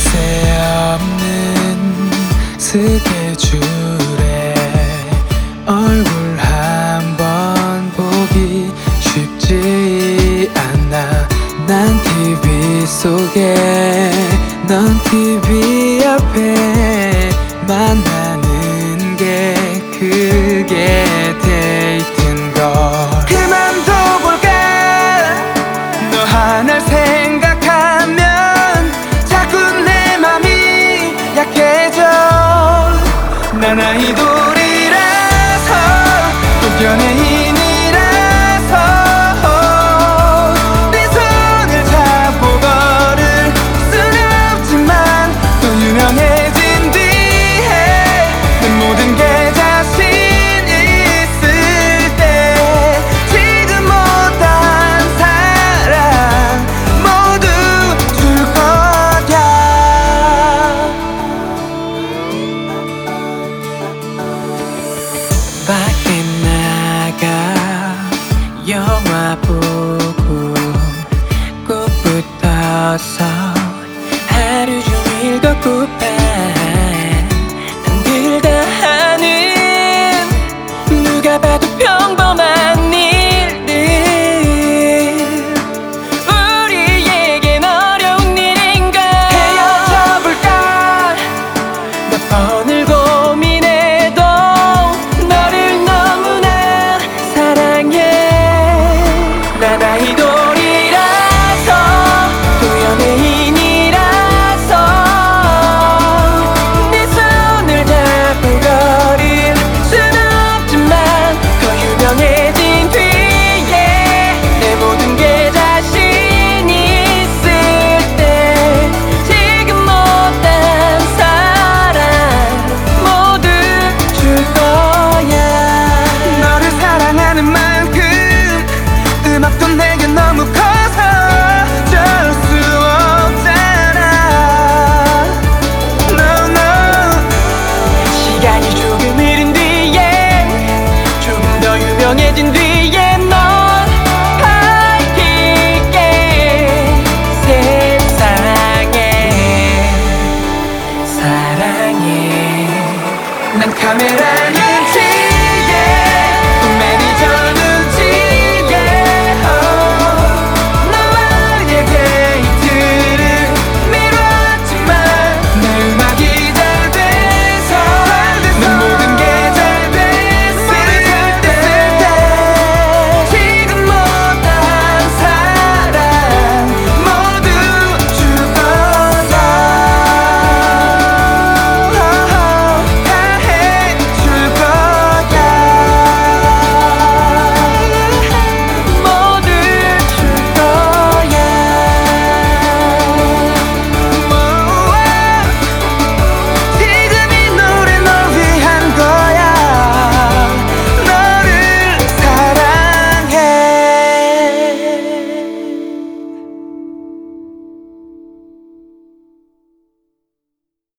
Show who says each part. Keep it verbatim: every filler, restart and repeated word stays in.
Speaker 1: 새 없는 스케줄에 얼굴 한번 보기 쉽지 않아. 난 티비 속에 넌 티비 앞에 만나는 게 그게 데이트인걸. 그만둬볼까? 너 하나를 생각하면 자꾸 내 맘이 약해져. 난 아이돌이라서 또 연예인이라서 네 손을 잡고 걸을 순 없지만 또 유명해진 뒤에 내 모든 게 자신 있을 때 지금 못한 사랑 모두 줄 거야. 밖에 나가 영화 보고 꽃 붙어서 하루 종일 걷고파. 남들 다 하는 누가 봐도 평범한 일들 우리에겐 어려운 일인가. 헤어져볼까? 몇 번을 고민해도 너를 너무나 사랑해. 난 아이돌이라서 또 연예인이라서 네 손을 잡고 걸을 순 없지만 더 유명해진 뒤에 내 모든 게 자신 있을 때 지금 못한 사랑 모두 줄 거야. 너를 사랑하는 만큼 음악도 내게 너무 커서 줄 수 없잖아. No, no. 시간이 조금 흐른 뒤에 조금 더 유명해진 뒤에 넌 밝힐게 세상에. 사랑해. 난 카메라에